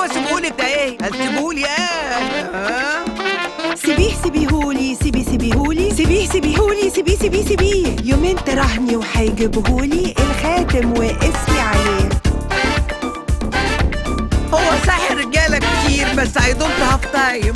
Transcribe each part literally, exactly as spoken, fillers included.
هو سيبهولي ده ايه؟ هتسيبهولي انا؟ سيبيه سيبيهولي سيبي سيبيهولي سيبيه سيبيهولي سيبيه سيبيه سيبيه يومين تراهني وهيجيبهولي الخاتم واسمي عليه. هو صح رجالة كتير بس I don't have time.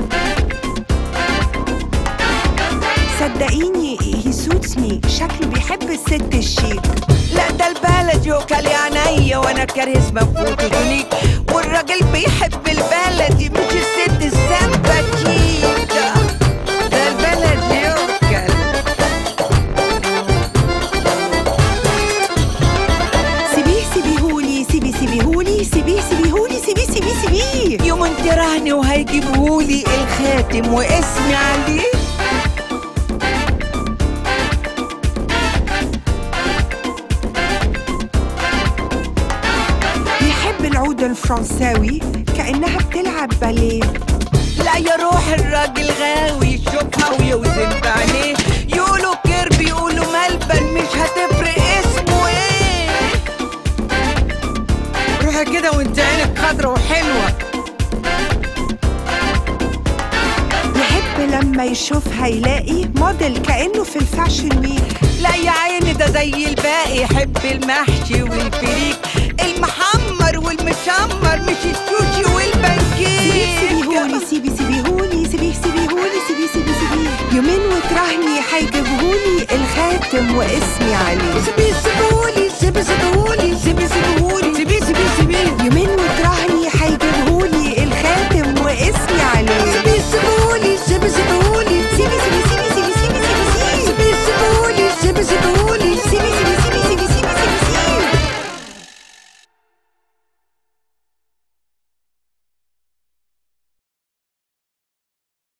صدقيني he suits me، شكله بيحب الست الشيك. لا ده البلد يوكل عينيا وانا كاره اسمه فوتوجينيك، والراجل بيحب البلدي مش الست السمباتيك. ده البلد يوكل. سيبيه سيبيهولي سيبي سيبيهولي سيبيه سيبيهولي سيبيه سيبيه سيبيه يوم انت رهني وهيجيبهولي الخاتم واسمي عليه. العود الفرنساوي كأنها بتلعب باليه. لا يا روح الراجل غاوي يشوفها ويوزن بعينيه، يقولوا كيربي يقولوا ملبن مش هتفرق اسمه ايه. روحي كده وانت عينك خضرا وحلوة. يحب لما يشوفها يلاقي موديل كأنه في الفاشن ويك. لا يا عيني ده زي الباقي يحب المحشي والفريك، المحمر والمشمر مش السوشي والبانكيك. سيبيهولي سيبي سيبيهولي سيبيه سيبيهولي سيبي سيبي سيبيه يومين وتراهني هيجيبهولي الخاتم واسمي عليه. سيبي سيبيهولي سيبي سيبيهولي